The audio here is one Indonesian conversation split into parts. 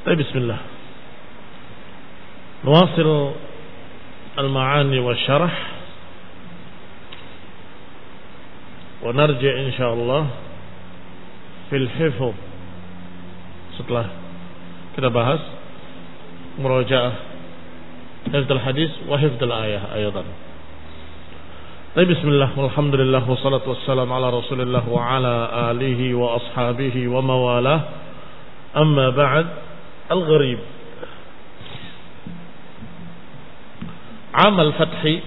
بسم الله نواصل المعاني والشرح ونرجع إن شاء الله في الحفظ. Setelah kita bahas murajaah hifdzul hadis wa hifdzul ayah ayatan. Bismillah walhamdulillah wassalatu wassalamu ala Rasulillah wa ala alihi wa ashabihi wa mawalah. Amma ba'd. Al-Gharib Amal Fathi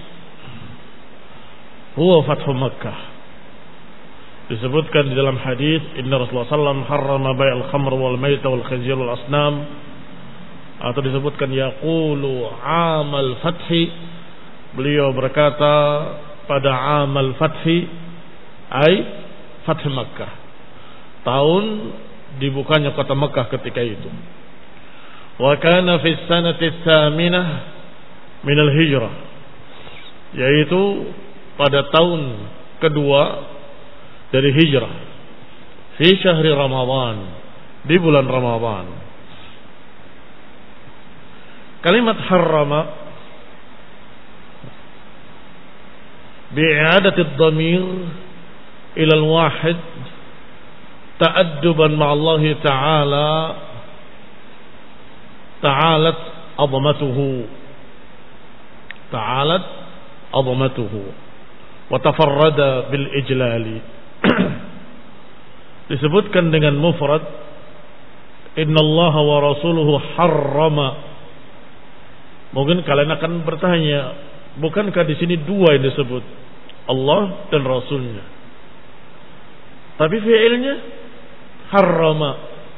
huwa Fathu Makkah. Disebutkan di dalam hadis Inna Rasulullah sallallahu harrama bai'al khamr wal maita wal khinzir wal asnam, atau disebutkan yaqulu Amal Fathi, beliau berkata pada Amal Fathi ay Fath Makkah, tahun dibukanya kota Makkah ketika itu. Wa kana fi sanati tsaminah min al-hijrah, yaitu pada tahun kedua dari hijrah, fi syahri Ramadan, di bulan Ramadan. Kalimat harrama bi'adati ad-dhamir ila al-wahid ta'adduban ma'allahi ta'ala ta'alat azamatuhu wa tafarrada bil ijlali. Disebutkan dengan mufrad innallaha wa rasuluhu harrama. Mungkin kalian akan bertanya, bukankah di sini dua yang disebut, Allah dan Rasulnya? Tapi fi'ilnya harrama,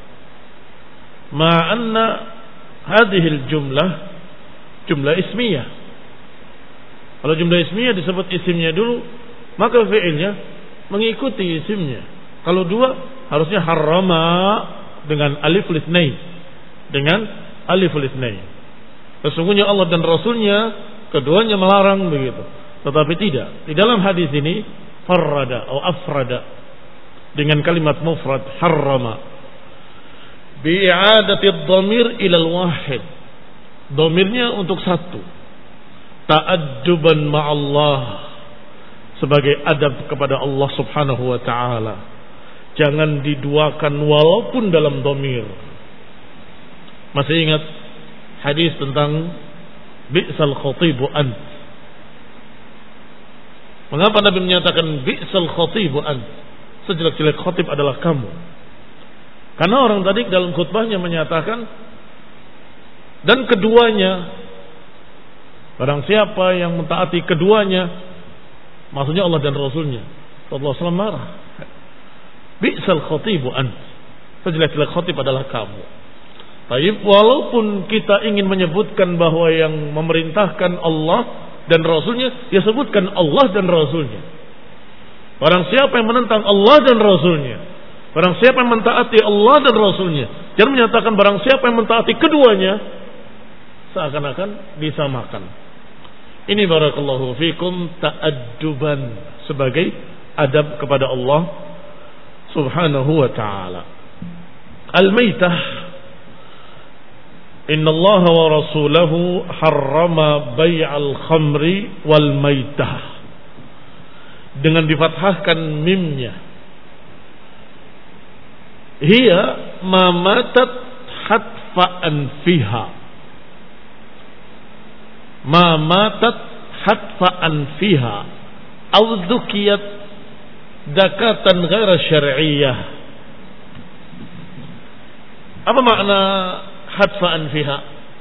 ma'anna hadhil jumlah ismiyah. Kalau jumlah ismiyah disebut isimnya dulu, maka fi'ilnya mengikuti isimnya. Kalau dua harusnya harrama dengan alif litsnain, dengan alif litsnain. Sesungguhnya Allah dan Rasulnya keduanya melarang begitu. Tetapi tidak. Di dalam hadis ini farrada atau afrada dengan kalimat mufrad harrama bi'adati ad-dhamir ila al-wahid. Dhamirnya untuk satu. Ta'adduban ma'allah, sebagai adab kepada Allah Subhanahu wa taala. Jangan diduakan walaupun dalam dhamir. Masih ingat hadis tentang bi'sal khatibu ant? Mengapa Nabi menyatakan bi'sal khatibu ant? Sejelek-jelek khatib adalah kamu. Karena orang tadi dalam khutbahnya menyatakan, dan keduanya, barang siapa yang mentaati keduanya, maksudnya Allah dan Rasulnya, Rasulullah SAW marah. Bi'sal khatibu ant, sejelek-jelek khatib adalah kamu. Tapi walaupun kita ingin menyebutkan bahwa yang memerintahkan Allah dan Rasulnya, ya sebutkan Allah dan Rasulnya. Barang siapa yang menentang Allah dan Rasulnya, barang siapa yang mentaati Allah dan Rasulnya, jangan menyatakan barang siapa yang mentaati keduanya, seakan-akan disamakan. Ini barakallahu fikum ta'adduban, sebagai adab kepada Allah Subhanahu wa ta'ala. Al-maitah, inna Allah wa rasulahu harrama bay'al khamri wal maitah, dengan difathahkan mimnya. Hiya ma matat hatfa'an fiha, ma matat hatfa'an fiha aw dzukiyat dakatan ghaira syar'iyyah. Apa makna hatfa'an fiha?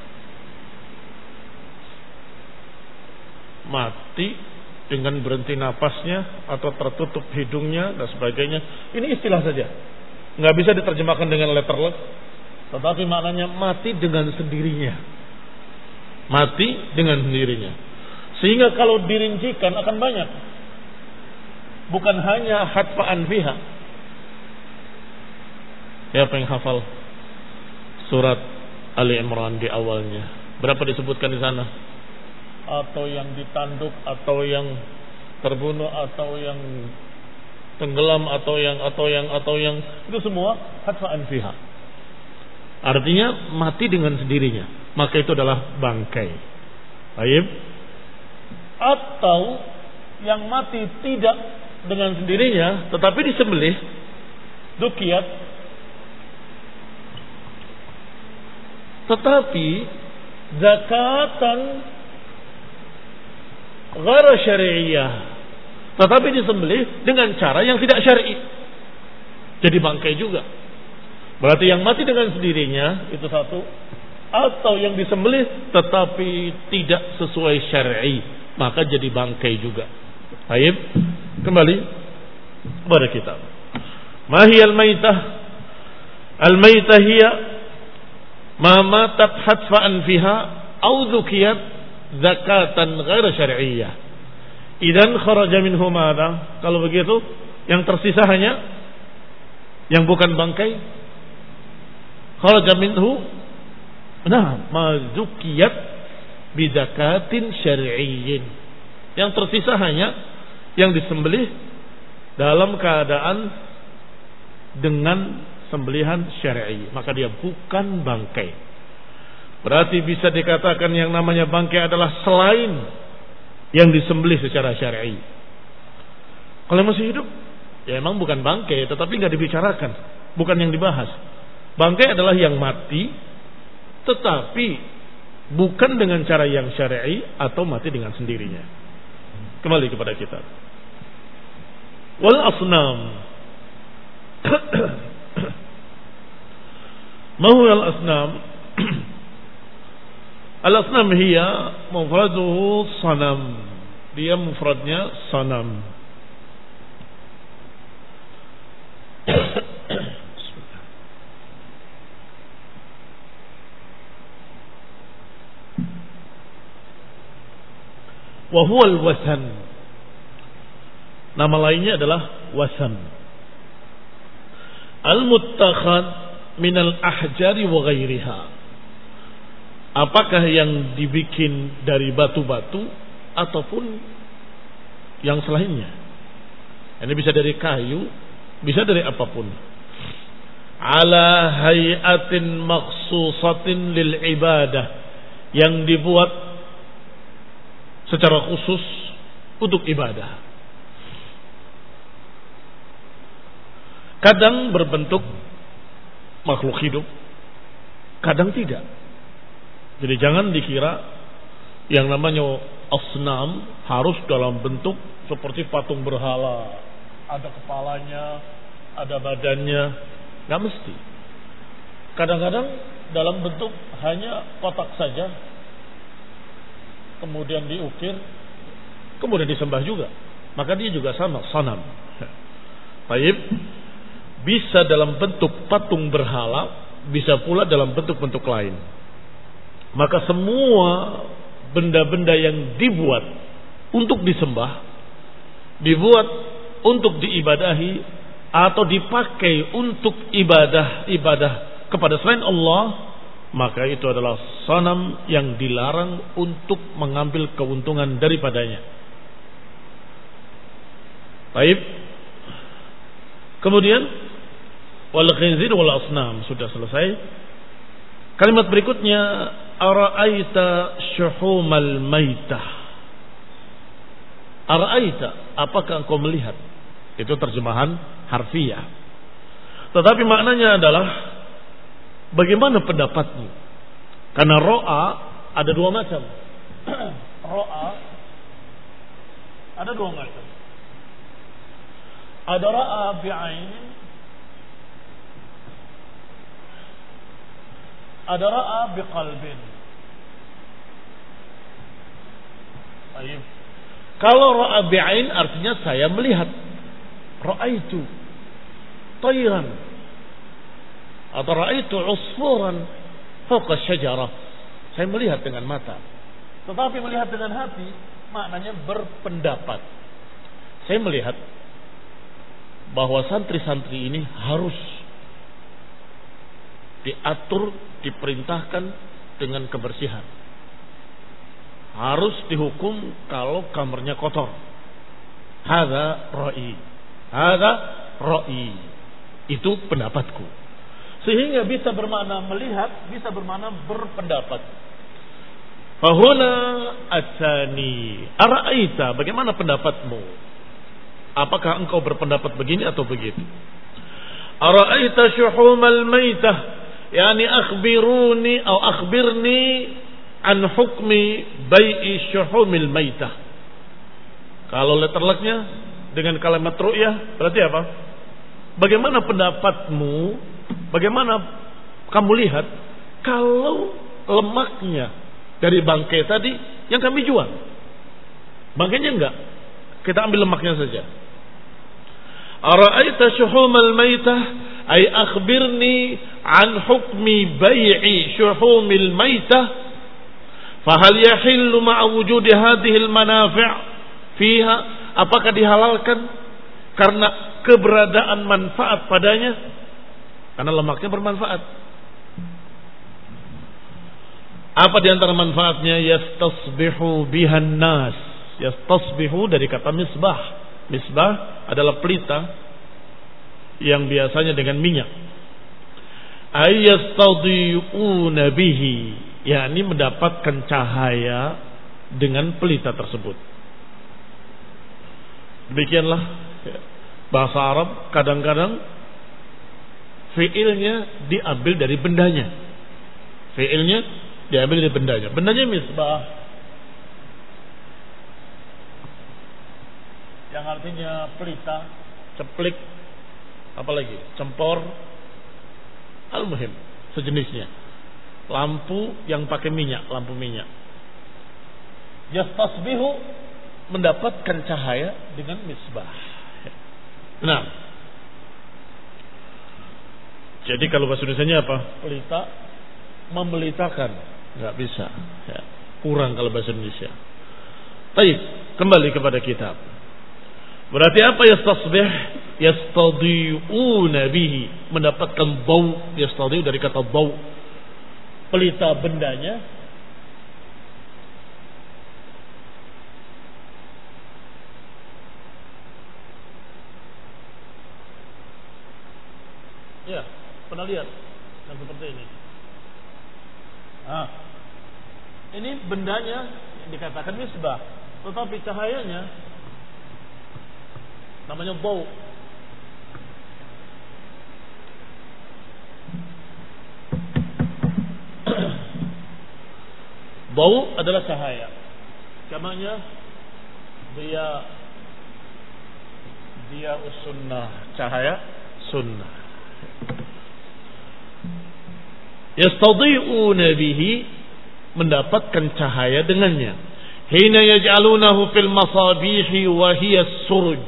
Mati dengan berhenti napasnya atau tertutup hidungnya dan sebagainya. Ini istilah saja, nggak bisa diterjemahkan dengan letterless, tetapi maknanya mati dengan sendirinya. Mati dengan sendirinya. Sehingga kalau dirincikan akan banyak, bukan hanya hatfa'an fiha. Siapa yang hafal surat Ali Imran di awalnya? Berapa disebutkan di sana? Atau yang ditanduk, atau yang terbunuh, atau yang tenggelam, atau yang itu semua hatfa'an fiha. Artinya mati dengan sendirinya, maka itu adalah bangkai. Baik. Atau yang mati tidak dengan sendirinya tetapi disembelih, dukiyat, tetapi zakatan ghairu syari'iyah, tetapi disembelih dengan cara yang tidak syar'i, jadi bangkai juga. Berarti yang mati dengan sendirinya itu satu, atau yang disembelih tetapi tidak sesuai syar'i, maka jadi bangkai juga. Baik, kembali kepada kitab. Ma hiya al-maitah? Al-maitah hiya ma matat hatfa'an fiha aw dzukiyat zakatan ghairu syar'iyyah. Idan kharaja minhu madha? Kalau begitu, yang tersisa hanya yang bukan bangkai. Kharaja minhu ma dzukiyat bi zakatin syar'iyyin. Yang tersisa hanya yang disembelih dalam keadaan dengan sembelihan syar'i, maka dia bukan bangkai. Berarti bisa dikatakan yang namanya bangkai adalah selain yang disembelih secara syar'i. Kalau masih hidup, ya emang bukan bangkai, tetapi nggak dibicarakan, bukan yang dibahas. Bangkai adalah yang mati, tetapi bukan dengan cara yang syar'i atau mati dengan sendirinya. Kembali kepada kita. Wal asnam. Ma huwa al asnam? Al asnam hiya mufraduhu sanam. Dia mufradnya sanam. Wa huwa al wasan. Nama lainnya adalah wasan. Al-muttakhad minal ahjari wa ghairiha. Apakah yang dibikin dari batu-batu ataupun yang selainnya. Ini bisa dari kayu, bisa dari apapun. Ala hayatin makhsusatin lil ibadah, yang dibuat secara khusus untuk ibadah. Kadang berbentuk makhluk hidup, kadang tidak. Jadi jangan dikira yang namanya asnam harus dalam bentuk seperti patung berhala, ada kepalanya, ada badannya, nggak mesti. Kadang-kadang dalam bentuk hanya kotak saja, kemudian diukir, kemudian disembah juga, maka dia juga sama sanam. Baik. Bisa dalam bentuk patung berhala, bisa pula dalam bentuk-bentuk lain. Maka semua benda-benda yang dibuat untuk disembah, dibuat untuk diibadahi, atau dipakai untuk ibadah kepada selain Allah, maka itu adalah sanam yang dilarang untuk mengambil keuntungan daripadanya. Baik. Kemudian wal khinzir wal asnam sudah selesai. Kalimat berikutnya ara'aita syuhumal maitah. Ara'aita, apakah engkau melihat? Itu terjemahan harfiah. Tetapi maknanya adalah bagaimana pendapatmu? Karena ro'a ada dua macam. Ro'a ada dua macam. Ada ra'a bi'ain, ada ra'a biqalbin. Baik. Kalau ra'a bi'ain artinya saya melihat. Ra'aitu tayran atau ra'aitu usfuran fawqa syajarah. Saya melihat dengan mata. Tetapi melihat dengan hati maknanya berpendapat. Saya melihat bahwa santri-santri ini harus diatur, diperintahkan dengan kebersihan. Harus dihukum kalau kamarnya kotor. Hadza ra'i. Hadza ra'i. Itu pendapatku. Sehingga bisa bermakna melihat, bisa bermakna berpendapat. Fahuna atani ara'aita, bagaimana pendapatmu? Apakah engkau berpendapat begini atau begitu? Ara'aita syuhumal maitah, yani akhbiruni atau akhbirni an hukmi bai'i syuhumil maitah. Kalau letterleknya dengan kalimat ru'yah berarti apa? Bagaimana pendapatmu? Bagaimana kamu lihat kalau lemaknya dari bangkai tadi yang kami jual? Bangkainya enggak, kita ambil lemaknya saja. Ara'aita syuhumal maitah ay akhbirni an hukmi bai'i syuhumil maitah fahal yahillu ma'a wujudi hadhihi al-manafi' fiha, apakah dihalalkan karena keberadaan manfaat padanya, karena lemaknya bermanfaat. Apa di antara manfaatnya? Yastasbihu bihan nas. Yastasbihu dari kata misbah. Misbah adalah pelita yang biasanya dengan minyak. Ayastadiyuna bihi, yakni mendapatkan cahaya dengan pelita tersebut. Demikianlah bahasa Arab, kadang-kadang fiilnya diambil dari bendanya. Fiilnya diambil dari bendanya. Bendanya misbah, yang artinya pelita, ceplik, apalagi cempor, al-muhim sejenisnya. Lampu yang pakai minyak, lampu minyak. Yastasbihu, mendapatkan cahaya dengan misbah. Nah, jadi kalau bahasa Indonesianya apa? Pelita, membelitakan, nggak bisa. Ya, kurang kalau bahasa Indonesia. Baik, kembali kepada kitab. Berarti apa yastasbih? Yastadi'una bihi, mendapatkan bau. Yastadi'u dari kata bau. Pelita bendanya ya, pernah lihat yang seperti ini. Ini bendanya dikatakan misbah, tetapi cahayanya namanya bau. Bau adalah cahaya. Namanya dia sunnah, cahaya sunnah. Yastadi'una bihi, mendapatkan cahaya dengannya. Hina yaj'alunahu fil masabihi wa hiya suruj,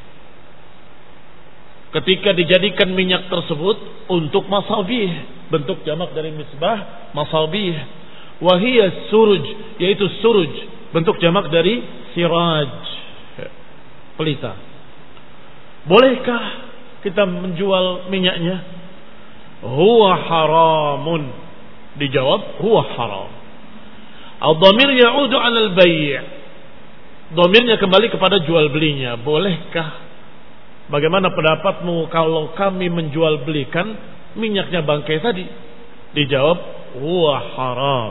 ketika dijadikan minyak tersebut untuk masabih, bentuk jamak dari misbah, masabih. Wa hiya suruj, yaitu suruj, bentuk jamak dari siraj, pelita. Bolehkah kita menjual minyaknya? Huwa haramun. Dijawab huwa haram. Al-dhamir ya'udu 'ala al-bay'. Dhamirnya kembali kepada jual belinya. Bolehkah? Bagaimana pendapatmu kalau kami menjual belikan minyaknya bangkai tadi? Dijawab huwa haram.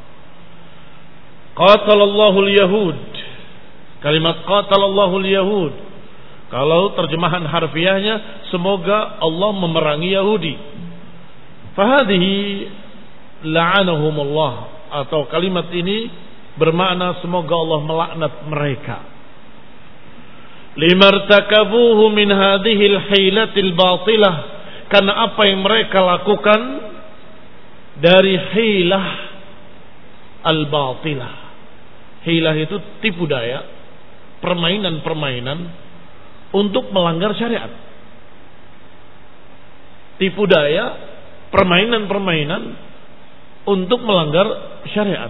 Qatalallahu al-yahud. Kalimat qatalallahu al-yahud, kalau terjemahan harfiahnya, semoga Allah memerangi Yahudi. Fahadhihi la'anahumullah, atau kalimat ini bermakna semoga Allah melaknat mereka. Limartakabuhu min hadhil hilatil batilah, karena apa yang mereka lakukan dari hilah al-batilah. Hilah itu tipu daya, permainan-permainan untuk melanggar syariat. Tipu daya, permainan-permainan untuk melanggar syariat.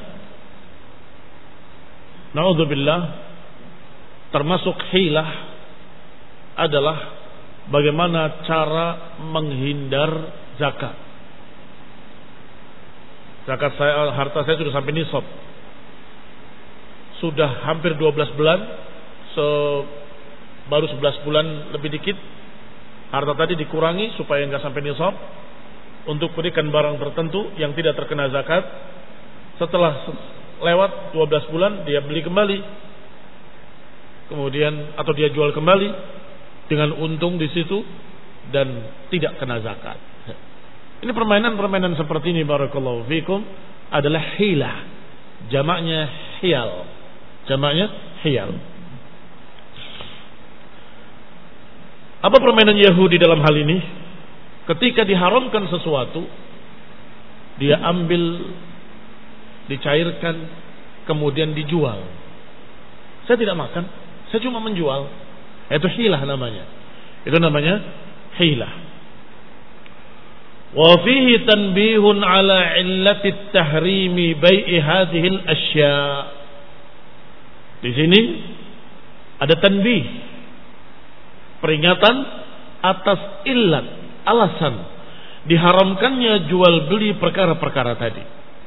Na'udzubillah, termasuk hilah adalah bagaimana cara menghindar zakat. Zakat saya, harta saya sudah sampai nisab. Sudah hampir 12 bulan, baru 11 bulan lebih dikit. Harta tadi dikurangi supaya enggak sampai nisab. untuk berikan barang tertentu yang tidak terkena zakat. Setelah lewat 12 bulan dia beli kembali, kemudian atau dia jual kembali dengan untung di situ dan tidak kena zakat. Ini permainan-permainan seperti ini barakallahu fikum adalah hilah. Jamaknya hiyal. Jamaknya hiyal. Apa permainan Yahudi dalam hal ini? Ketika diharamkan sesuatu, dia ambil, dicairkan, kemudian dijual. Saya tidak makan, saya cuma menjual. Itu hilah namanya. Itu namanya hilah. Wa fihi tanbihun ala illati tahrimi bai'i hadhihi al-asya. Di sini ada tanbih, peringatan atas illat, alasan diharamkannya jual beli perkara-perkara tadi.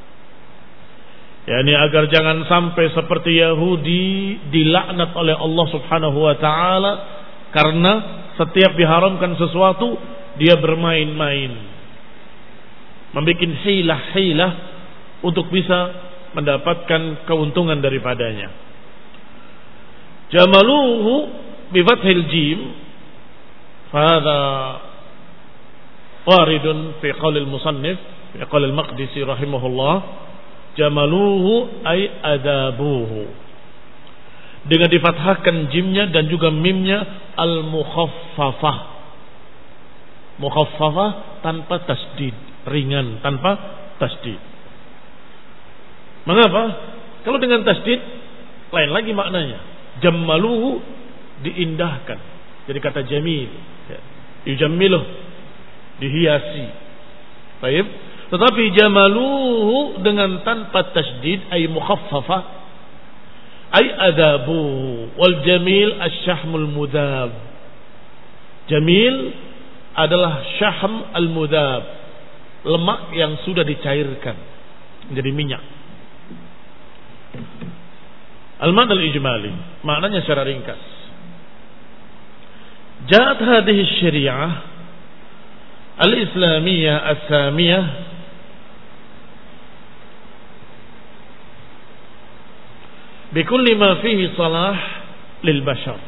Yani agar jangan sampai seperti Yahudi dilaknat oleh Allah Subhanahu wa taala karena setiap diharamkan sesuatu dia bermain-main, membuat hilah-hilah untuk bisa mendapatkan keuntungan daripadanya. Jamaluhu bi fathil jim, hadza waridun fi qaul al-musannif fi qaul al-Maqdisi rahimahullah. Jamaluhu ay adabuhu, dengan difathahkan jimnya dan juga mimnya, al-mukhaffafah. Mukhaffafah tanpa tasdid, ringan tanpa tasdid. Mengapa? Kalau dengan tasdid lain lagi maknanya. Jamaluhu diindahkan. Jadi kata jamil, yujammiluh, dihiasi. Baik. Tetapi jamaluhu dengan tanpa tasdid ay mukhaffafah ay adabuhu, wal jamil asyahmul mudab. Jamil adalah syahm al-mudab, lemak yang sudah dicairkan menjadi minyak. Al-ma'na al-ijmali, maknanya secara ringkas. Ja'at hadhihi syariah al-islamiyah as-samiyah bikulli ma fihi salah lil bashar.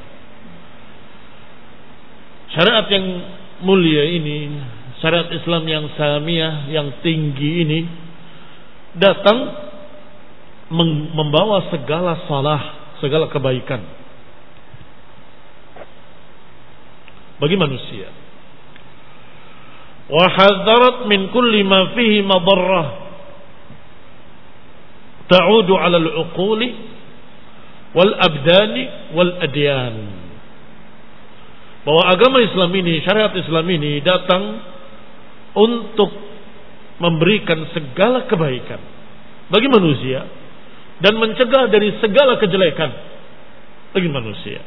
Syariat yang mulia ini, syariat Islam yang samiyah, yang tinggi ini datang membawa segala salah, segala kebaikan bagi manusia. Wa hadzarat min kulli ma fihi madarrah ta'udu 'ala al-uquli wal abdani wal adyan. Bahwa agama Islam ini, syariat Islam ini datang untuk memberikan segala kebaikan bagi manusia dan mencegah dari segala kejelekan bagi manusia.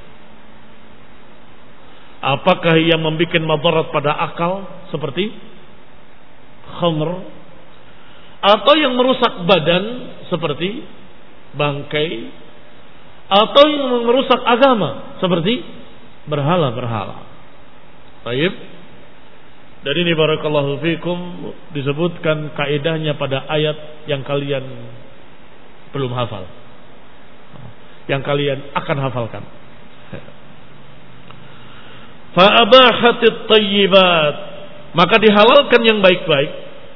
Apakah yang membuat madarat pada akal seperti khamr, atau yang merusak badan seperti bangkai, atau yang merusak agama seperti berhala-berhala. Baik. Dan ini barakallahu fikum disebutkan kaidahnya pada ayat yang kalian belum hafal, yang kalian akan hafalkan. Fa abahatit thayyibat, maka dihalalkan yang baik-baik.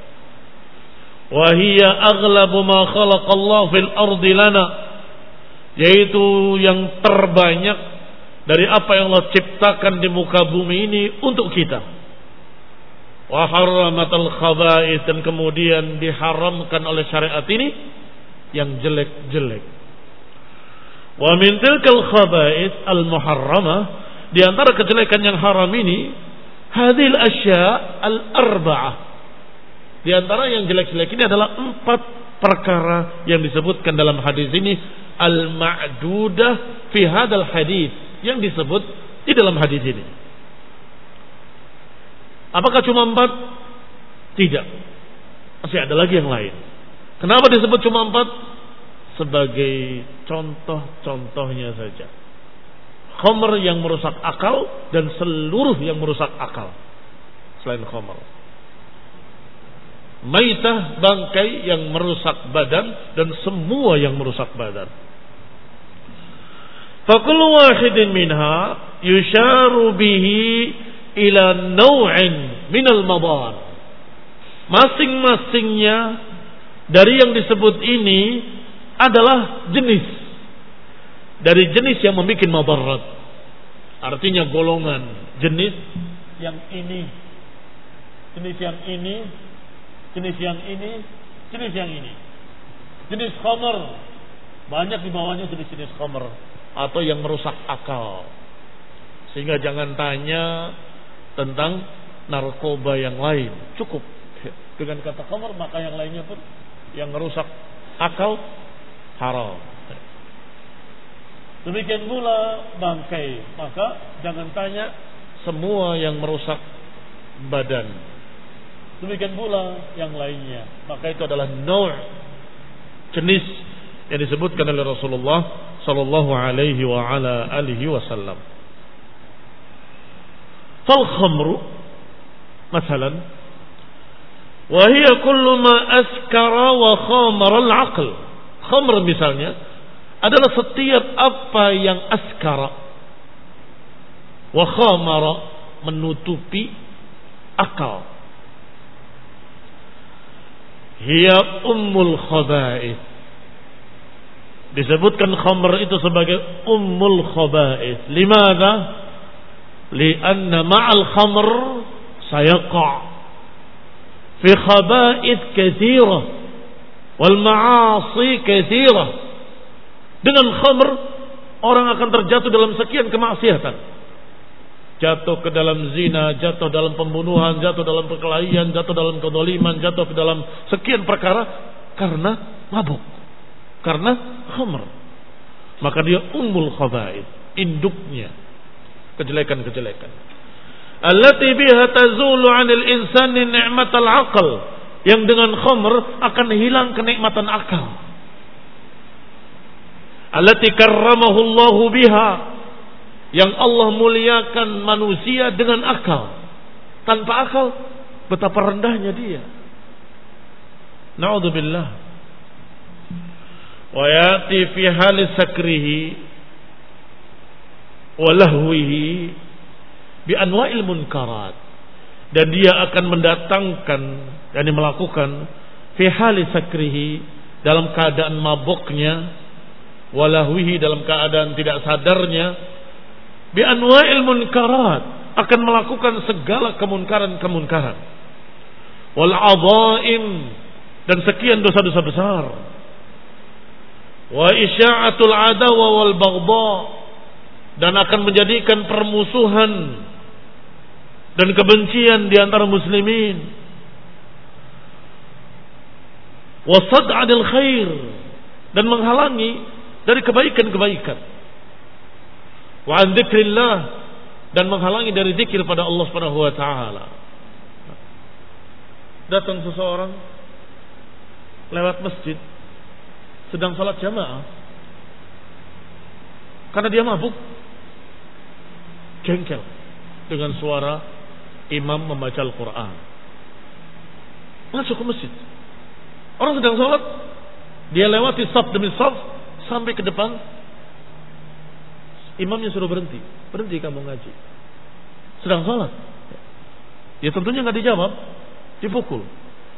Wa hiya aghlabu ma khalaqallahu fil ardi lana, yaitu yang terbanyak dari apa yang Allah ciptakan di muka bumi ini untuk kita. Wa harramatal khaba'ith, dan kemudian diharamkan oleh syariat ini yang jelek-jelek. Wa min tilkal khaba'ith al muharramah, di antara kejelekan yang haram ini, hadhil asya al arba'ah, di antara yang jelek-jelek ini adalah 4 perkara yang disebutkan dalam hadis ini, al ma'dudah fi hadzal hadis, yang disebut di dalam hadis ini. Apakah cuma 4? Tidak, masih ada lagi yang lain. Kenapa disebut cuma 4? Sebagai contoh-contohnya saja. Khamr yang merusak akal dan seluruh yang merusak akal selain khamr. Maitah, bangkai yang merusak badan dan semua yang merusak badan. Fakul wahidin minha yusharu bihi ila naw'in minal madar. Masing-masingnya dari yang disebut ini adalah jenis dari jenis yang membuat madarat. Artinya golongan jenis yang ini, jenis yang ini, jenis yang ini, jenis yang ini. Jenis khamr banyak di bawahnya jenis-jenis khamr atau yang merusak akal. Sehingga jangan tanya tentang narkoba yang lain. Cukup dengan kata khamr, maka yang lainnya pun yang merusak akal haram. Demikian pula bangkai, maka jangan tanya semua yang merusak badan. Demikian pula yang lainnya, maka itu adalah jenis yang disebutkan oleh Rasulullah sallallahu alaihi wa ala alihi wasallam. Fal khamru masalan wa hiya kullu ma askara wa khamara al-aql. Khamr misalnya adalah setiap apa yang askara wa khamara, menutupi akal. Hiya ummul khaba'ith. Disebutkan khamr itu sebagai ummul khaba'ith. Limadha? Lianna ma'al khamr sayaqa' fi khaba'ith katsira wal ma'asi katsira. Dengan khamr orang akan terjatuh dalam sekian kemaksiatan. Jatuh ke dalam zina, jatuh dalam pembunuhan, jatuh dalam perkelahian, jatuh dalam kedzaliman, jatuh ke dalam sekian perkara karena mabuk, karena khamr. Maka dia ummul khaba'ith, induknya kejelekan-kejelekan. Allati biha tazulu 'anil insani ni'matal 'aql, yang dengan khamr akan hilang kenikmatan akal. Allati karramahu Allahu biha, yang Allah muliakan manusia dengan akal. Tanpa akal betapa rendahnya dia. Na'udzubillah. Wa yati fi hali sakrihi wa lahwihi bi anwa'il munkarat, dan dia akan mendatangkan dan melakukan fi hali sakrihi, dalam keadaan mabuknya, walahwihi, dalam keadaan tidak sadarnya, bi anwa'il munkarat, akan melakukan segala kemunkaran-kemunkaran, wal adhaim, dan sekian dosa-dosa besar, wa isya'atul adawa wal baghdha, dan akan menjadikan permusuhan dan kebencian di antara muslimin, wa sad'adil khair, dan menghalangi dari kebaikan-kebaikan, wa an dzikrillah, dan menghalangi dari zikir pada Allah Subhanahu wa taala. Datang seseorang lewat masjid sedang salat jamaah, karena dia mabuk, jengkel dengan suara imam membaca Al-Quran, masuk ke masjid. Orang sedang salat, dia lewati saf demi saf sampai ke depan, imamnya suruh berhenti kamu ngaji, sedang salat. Ya tentunya nggak dijawab, dipukul.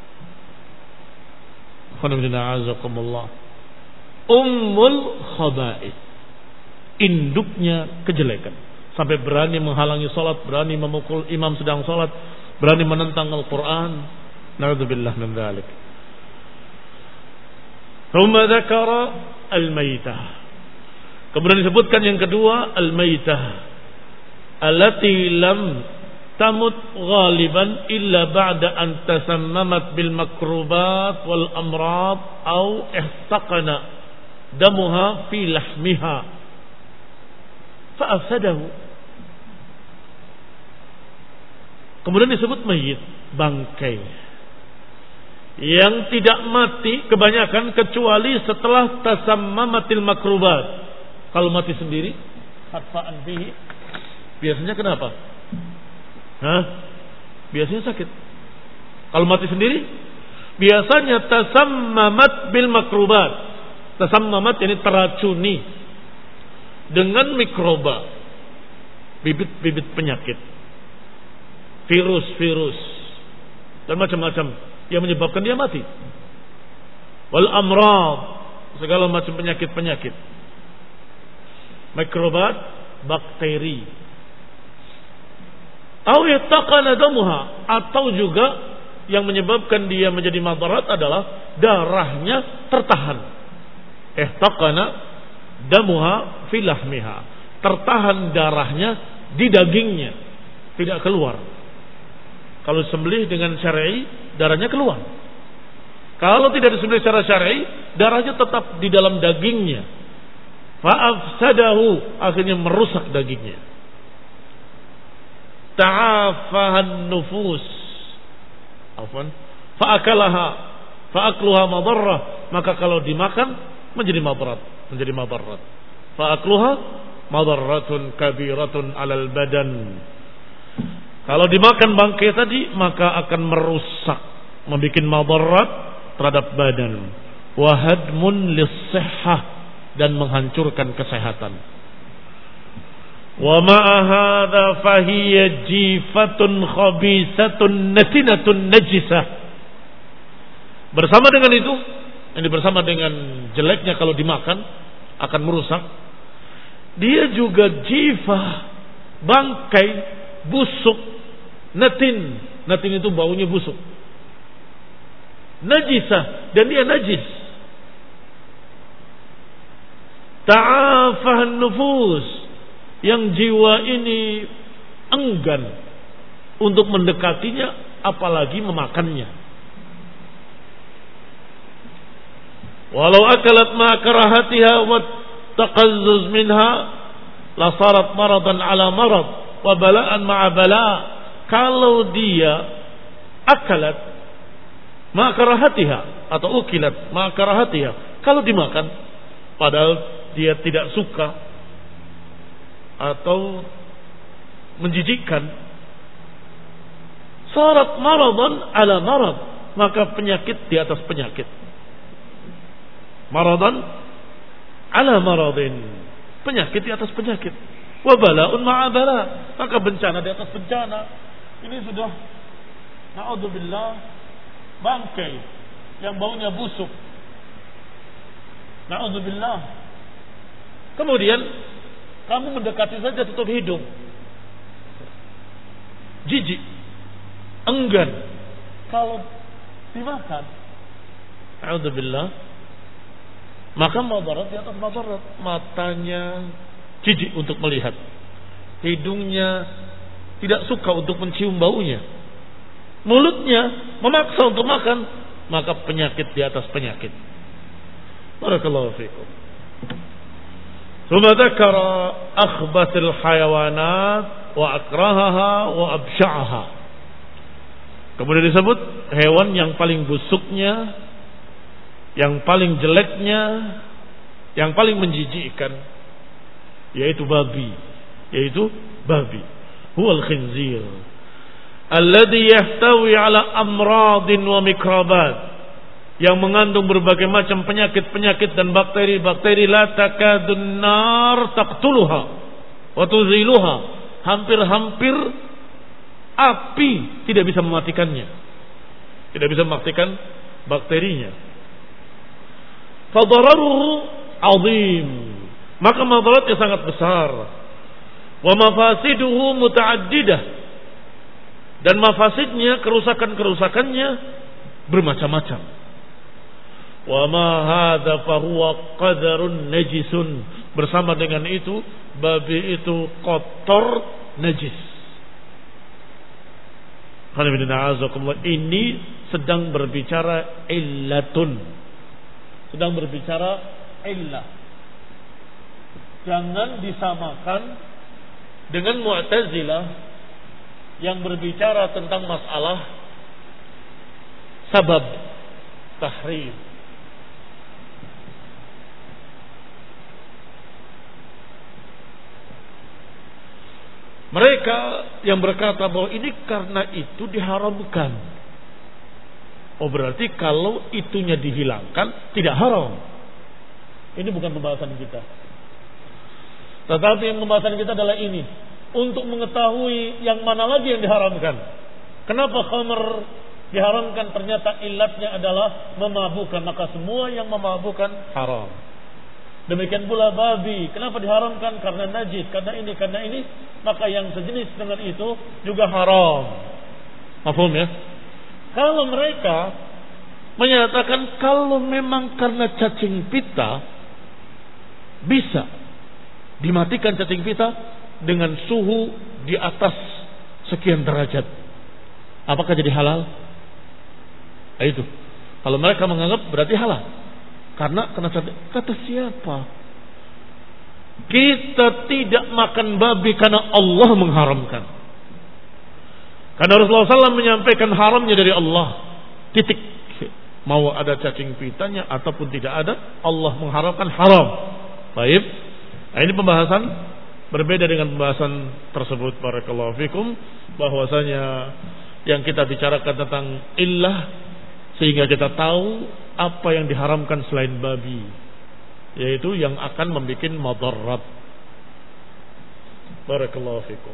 Ummul khaba'ith, induknya kejelekan, sampai berani menghalangi salat, berani memukul imam sedang salat, berani menentang Al-Quran. Na'udzubillah min dzalik. Thumma dzakara al-maitah. Kemudian disebutkan yang kedua, al-maitah, allati lam tamut ghaliban illa ba'da an tasammamat bil makrubat wal amrad au ihtaqana damuha fi lahmiha fa afsadahu. Kemudian disebut mayit, bangkai, yang tidak mati kebanyakan kecuali setelah tasammamatil makrubat. Kalau mati sendiri, khatfa'an bihi, biasanya kenapa? Biasanya sakit. Kalau mati sendiri, biasanya tasammamat bil makrubat. Tasammamat ini teracuni dengan mikroba, bibit-bibit penyakit, virus-virus dan macam-macam yang menyebabkan dia mati. Wal amrad, segala macam penyakit-penyakit. Mikrobat, bakteri. Aw yattaqana damuha, atau juga yang menyebabkan dia menjadi madarat adalah darahnya tertahan. Ihtaqana damuha fi lahmiha, tertahan darahnya di dagingnya, tidak keluar. Kalau sembelih dengan syar'i, darahnya keluar. Kalau tidak disembelih secara syar'i, darahnya tetap di dalam dagingnya. Fa'afsadahu, akhirnya merusak dagingnya. Ta'afahan nufus, fa'akalaha, fa'akluha madarrah, maka kalau dimakan menjadi madarat, fa'akluha madarratun kabiratun alal badan. Kalau dimakan bangkai tadi, maka akan merusak, membuat madarat terhadap badan. Wahadmun lis-sihhah, dan menghancurkan kesehatan. Wa ma'a hadza fahiya jifatun khabisatun natinatun najisah. Bersama dengan itu, ini bersama dengan jeleknya kalau dimakan akan merusak, dia juga jifah, bangkai, busuk, natin. Natin itu baunya busuk. Najisah, dan dia najis. Ta'afahan nufus, yang jiwa ini enggan untuk mendekatinya, apalagi memakannya. Walau akalat ma karahatiha wa taqazzuz minha la sarat maradan ala marad wa bala'an ma'a bala'. Kalau dia akalat ma karahatiha atau ukilat ma karahatiha, kalau dimakan padahal dia tidak suka atau menjijikkan, sarat maradan ala marad, maka penyakit di atas penyakit. Maradan ala maradin, penyakit di atas penyakit. Wa bala'un ma'a bala', maka bencana di atas bencana. Ini sudah na'udzubillah bangkai yang baunya busuk. Na'udzubillah. Kemudian kamu mendekati saja tutup hidung, jijik, enggan. Kalau dimakan, na'udzubillah, maka madarat di atas madarat. Matanya jijik untuk melihat, hidungnya tidak suka untuk mencium baunya, mulutnya memaksa untuk makan, maka penyakit di atas penyakit. Barakallahu fiikum. Thumma dzakara akhbathil hayawanat wa akrahaha wa absya'aha. Kemudian disebut hewan yang paling busuknya, yang paling jeleknya, yang paling menjijikkan, yaitu babi. Huwal khinzir alladhi yahtawi ala amradin wa mikrabat, yang mengandung berbagai macam penyakit-penyakit dan bakteri-bakteri. La takadun nar taqtuluha wa tuziluha, hampir-hampir api tidak bisa mematikannya, tidak bisa mematikan bakterinya. Fadararuhu azim, maka madaratnya sangat besar. Wa mafasiduhu muta'addidah, dan mafasidnya, kerusakan-kerusakannya bermacam-macam. Wa ma hadza fahuwa qadarun najisun, bersama dengan itu babi itu kotor, najis. Ini sedang berbicara illatun, sedang berbicara illah. Jangan disamakan dengan Mu'tazilah yang berbicara tentang masalah sabab tahrim. Mereka yang berkata bahwa ini karena itu diharamkan. Oh berarti kalau itunya dihilangkan tidak haram. Ini bukan pembahasan kita. Tetapi yang pembahasan kita adalah ini. Untuk mengetahui yang mana lagi yang diharamkan. Kenapa khamr diharamkan? Ternyata ilatnya adalah memabukkan. Maka semua yang memabukkan haram. Demikian pula babi. Kenapa diharamkan? Karena najis. Karena ini. Maka yang sejenis dengan itu juga haram. Mafhum ya? Kalau mereka menyatakan kalau memang karena cacing pita bisa dimatikan cacing pita dengan suhu di atas sekian derajat, apakah jadi halal? Nah, itu. Kalau mereka menganggap berarti halal. Karena kena cacing. Kata siapa? Kita tidak makan babi karena Allah mengharamkan. Karena Rasulullah SAW menyampaikan haramnya dari Allah. Titik. Mau ada cacing pitanya ataupun tidak ada, Allah mengharamkan haram. Baik. Nah, ini pembahasan berbeda dengan pembahasan tersebut. Barakallahu fikum. Bahwasanya yang kita bicarakan tentang illah, sehingga kita tahu apa yang diharamkan selain babi, yaitu yang akan membuat madarat. Barakallahu fikum.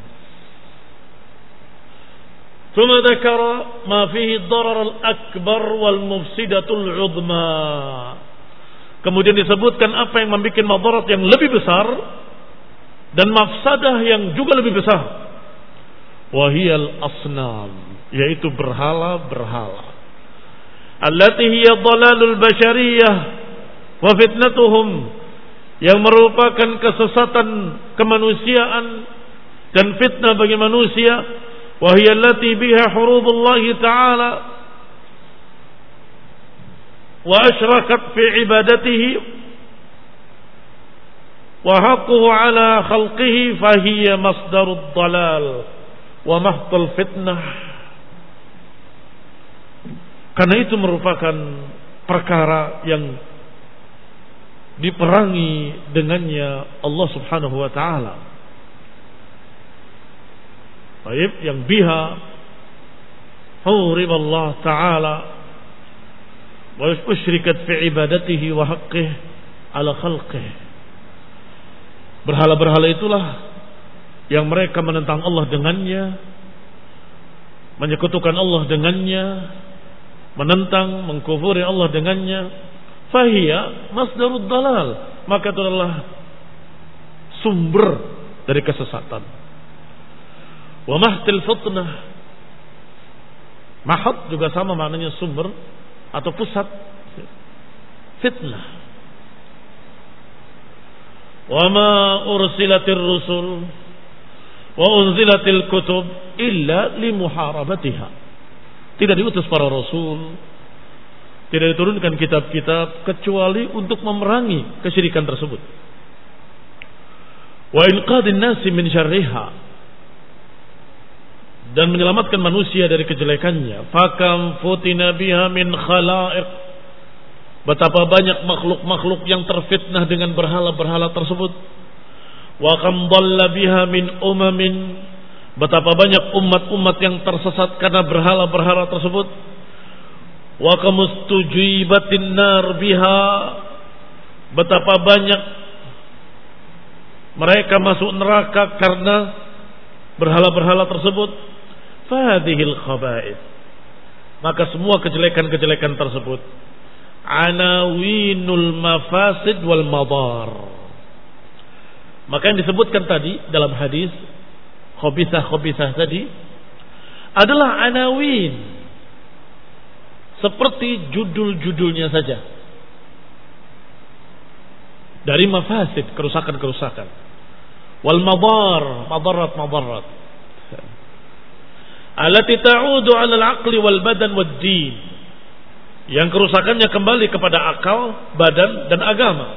ثم ذكر ما فيه الضرر الأكبر والمفسدة العظمى. Kemudian disebutkan apa yang membuat madarat yang lebih besar dan mafsadah yang juga lebih besar. Wahiyal asnam, yaitu berhala-berhala. Allati hiya dhalalul bashariyah wa fitnatuhum, yang merupakan kesesatan kemanusiaan dan fitnah bagi manusia. وهي التي بها حروب الله تعالى وأشركت في عبادته وحقه على خلقه فهي مصدر الضلال ومحض الفتنة. Karena itu merupakan perkara yang diperangi dengannya Allah Subhanahu wa taala. Baik, yang biha hurib Allah Ta'ala wa usyrikat fi ibadatihi wa haqqih ala khalqih. Berhala-berhala itulah yang mereka menentang Allah dengannya, menyekutukan Allah dengannya, menentang, mengkufuri Allah dengannya. Fahiya masdarud dalal, maka itu adalah sumber dari kesesatan. Wa mahtil fitnah. Mahad juga sama maknanya sumber atau pusat fitnah. Wa ma ursilatir rusul wa unzilatil kutub illa limuharabatiha. Tidak diutus para rasul, tidak diturunkan kitab-kitab kecuali untuk memerangi kesyirikan tersebut. Wa inqadhin nasi min syarriha, dan menyelamatkan manusia dari kejelekannya. Fakam futina biha min khalaiq, betapa banyak makhluk-makhluk yang terfitnah dengan berhala-berhala tersebut. Wa kam dhalla biha min umamin, betapa banyak umat-umat yang tersesat karena berhala-berhala tersebut. Wa kam ustujibatin nar biha, betapa banyak mereka masuk neraka karena berhala-berhala tersebut. Fadhil khaba'ith, maka semua kejelekan-kejelekan tersebut anawinul mafasid wal madar. Maka yang disebutkan tadi dalam hadis khabithah tadi adalah anawin, seperti judul-judulnya saja dari mafasid, kerusakan-kerusakan, wal madar, madarat allati ta'udu 'ala al-'aqli wal badan wad din, yang kerusakannya kembali kepada akal, badan dan agama.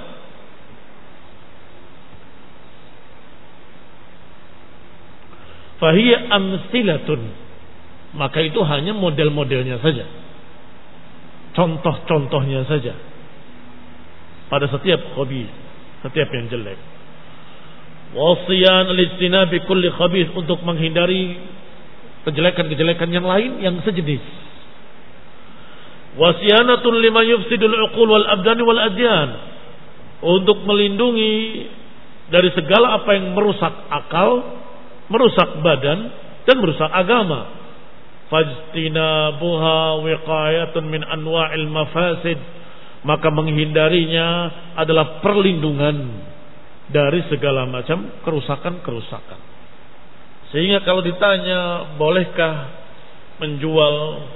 Fahiya amsilatun, maka itu hanya model-modelnya saja, contoh-contohnya saja pada setiap khabith, setiap yang jelek. Wasiyan al-ijtinabi kulli khabith, untuk menghindari kejelekan-kejelekan yang lain yang sejenis. Wasiyanatun lima yufsidul uqul wal abdani wal adyan. Untuk melindungi dari segala apa yang merusak akal, merusak badan, dan merusak agama. Fajtinabuha wiqayatun min anwa'il mafasid. Maka menghindarinya adalah perlindungan dari segala macam kerusakan-kerusakan. Sehingga kalau ditanya bolehkah menjual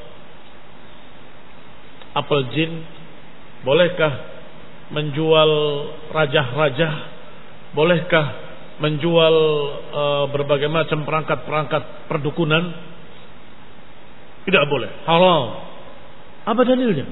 apel jin, bolehkah menjual rajah-rajah, bolehkah menjual berbagai macam perangkat-perangkat perdukunan? Tidak boleh, haram. Apa dalilnya?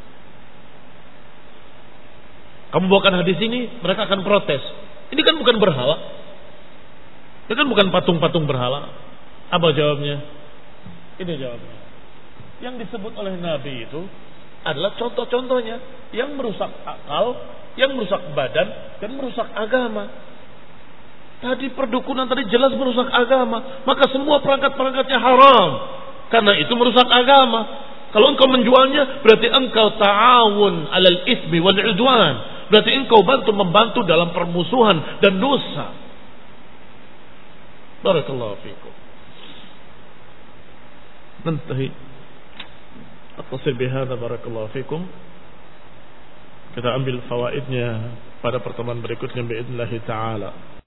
Kamu bawakan hadis ini, mereka akan protes. Ini kan bukan berhala. Ini kan bukan patung-patung berhala. Apa jawabnya? Ini jawabnya. Yang disebut oleh Nabi itu adalah contoh-contohnya yang merusak akal, yang merusak badan, dan merusak agama. Tadi perdukunan tadi jelas merusak agama. Maka semua perangkat-perangkatnya haram. Karena itu merusak agama. Kalau engkau menjualnya, berarti engkau ta'awun alal ismi wal udwan. Berarti engkau membantu dalam permusuhan dan dosa. Barakallahu fikum. Nantahi. Atasir bihada barakallahu fikum. Kita ambil fawaidnya pada pertemuan berikutnya biidznillah ta'ala.